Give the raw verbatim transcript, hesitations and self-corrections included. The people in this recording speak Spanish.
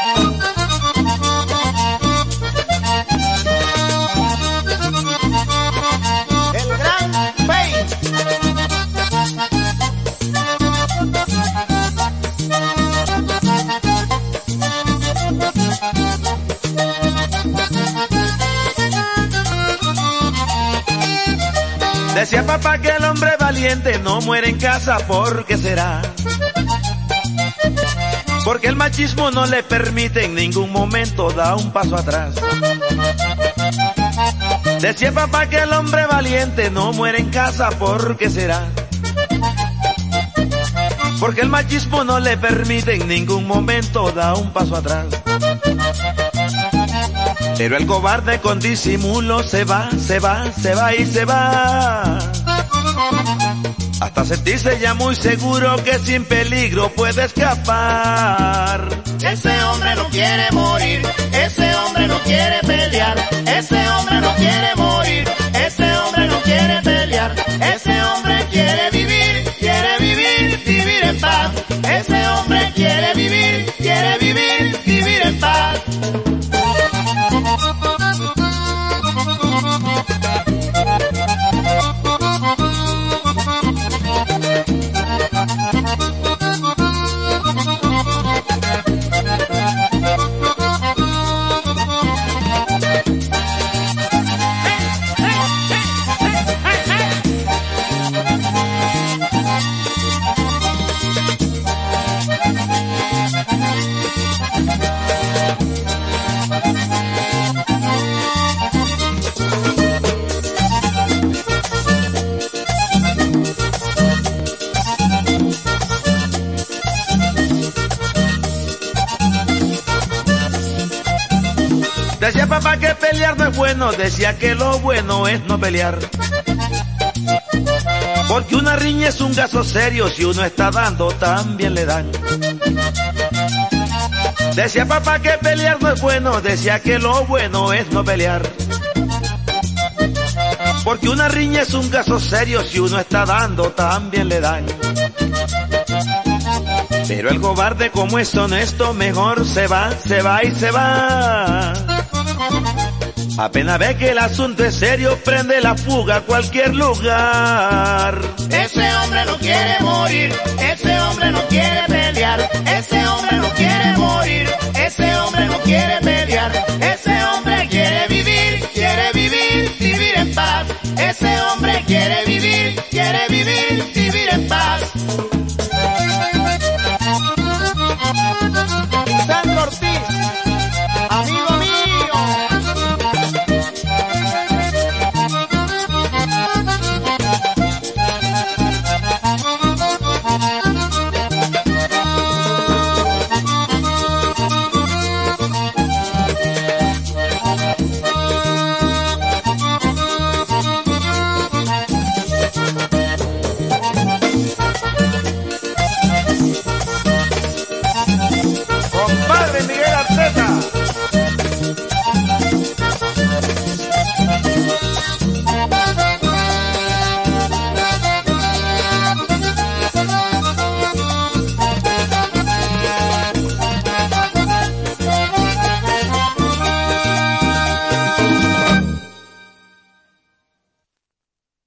Decía papá que el hombre valiente no muere en casa, ¿por qué será? Porque el machismo no le permite en ningún momento dar un paso atrás. Decía papá que el hombre valiente no muere en casa, ¿por qué será? Porque el machismo no le permite en ningún momento dar un paso atrás. Pero el cobarde con disimulo se va, se va, se va y se va. Hasta sentirse ya muy seguro que sin peligro puede escapar. Ese hombre no quiere morir, ese hombre no quiere pelear, ese hombre no quiere morir, ese hombre no quiere pelear, ese hombre quiere vivir, quiere vivir, vivir en paz. Ese hombre quiere vivir, quiere vivir, vivir en paz. Decía papá que pelear no es bueno, decía que lo bueno es no pelear. Porque una riña es un gasto serio, si uno está dando también le dan. Decía papá que pelear no es bueno, decía que lo bueno es no pelear. Porque una riña es un gasto serio, si uno está dando también le dan. Pero el cobarde como es honesto, mejor se va, se va y se va. Apenas ve que el asunto es serio, prende la fuga a cualquier lugar. Ese hombre no quiere morir, ese hombre no quiere pelear, ese hombre no quiere morir.